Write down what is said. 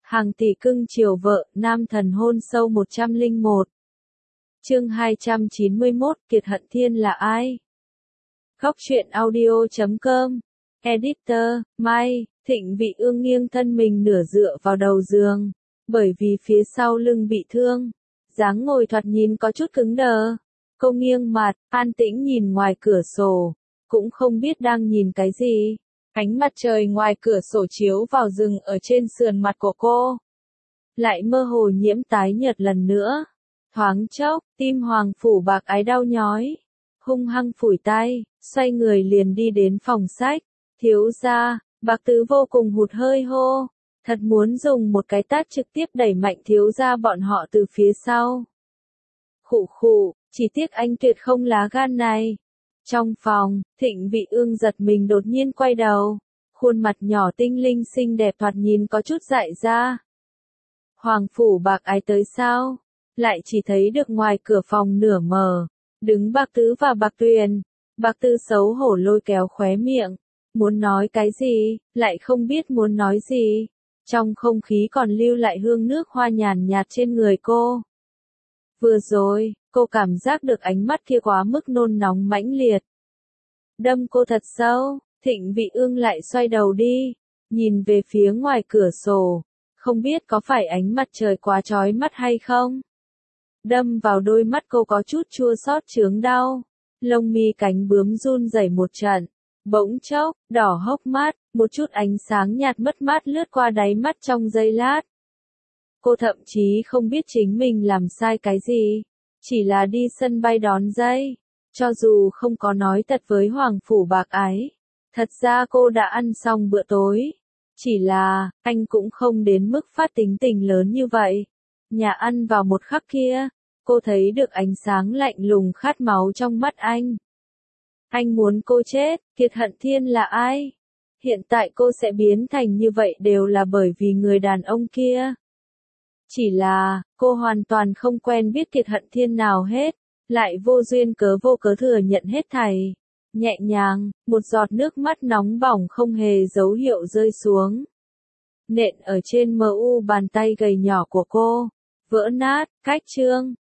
Hàng tỷ cưng chiều vợ, nam thần hôn sâu 101. Chương 291, Kiệt Hận Thiên là ai? Góc truyện audio.com. Editor, Mai. Thịnh Vị Ương nghiêng thân mình nửa dựa vào đầu giường, bởi vì phía sau lưng bị thương. Dáng ngồi thoạt nhìn có chút cứng đờ. Cô nghiêng mặt, an tĩnh nhìn ngoài cửa sổ, cũng không biết đang nhìn cái gì. Ánh mặt trời ngoài cửa sổ chiếu vào rừng ở trên sườn mặt của cô. Lại mơ hồ nhiễm tái nhợt lần nữa. Thoáng chốc, tim Hoàng Phủ Bạc Ái đau nhói. Hung hăng phủi tay, xoay người liền đi đến phòng sách. Thiếu gia, Bạc Tứ vô cùng hụt hơi hô. Thật muốn dùng một cái tát trực tiếp đẩy mạnh thiếu gia bọn họ từ phía sau. Khụ khụ, chỉ tiếc anh tuyệt không lá gan này. Trong phòng, Thịnh Vị Ương giật mình đột nhiên quay đầu. Khuôn mặt nhỏ tinh linh xinh đẹp thoạt nhìn có chút dại ra. Hoàng Phủ Bạc Ái tới sao? Lại chỉ thấy được ngoài cửa phòng nửa mờ, đứng Bạc Tứ và Bạc Tuyền. Bạc Tứ xấu hổ lôi kéo khóe miệng, muốn nói cái gì, lại không biết muốn nói gì. Trong không khí còn lưu lại hương nước hoa nhàn nhạt trên người cô. Vừa rồi, cô cảm giác được ánh mắt kia quá mức nôn nóng mãnh liệt. Đâm cô thật sâu. Thịnh Vị Ương lại xoay đầu đi, nhìn về phía ngoài cửa sổ, không biết có phải ánh mặt trời quá chói mắt hay không. Đâm vào đôi mắt cô có chút chua xót chướng đau, lông mi cánh bướm run rẩy một trận, bỗng chốc, đỏ hốc mắt, một chút ánh sáng nhạt mất mát lướt qua đáy mắt trong giây lát. Cô thậm chí không biết chính mình làm sai cái gì, chỉ là đi sân bay đón giây, cho dù không có nói thật với Hoàng Phủ Bạc Ái. Thật ra cô đã ăn xong bữa tối. Chỉ là, anh cũng không đến mức phát tính tình lớn như vậy. Nhà ăn vào một khắc kia, cô thấy được ánh sáng lạnh lùng khát máu trong mắt anh. Anh muốn cô chết, Kiệt Hận Thiên là ai? Hiện tại cô sẽ biến thành như vậy đều là bởi vì người đàn ông kia. Chỉ là, cô hoàn toàn không quen biết Kiệt Hận Thiên nào hết, lại vô duyên cớ vô cớ thừa nhận hết thảy. Nhẹ nhàng, một giọt nước mắt nóng bỏng không hề dấu hiệu rơi xuống. Nện ở trên mu bàn tay gầy nhỏ của cô. Vỡ nát, cách chương.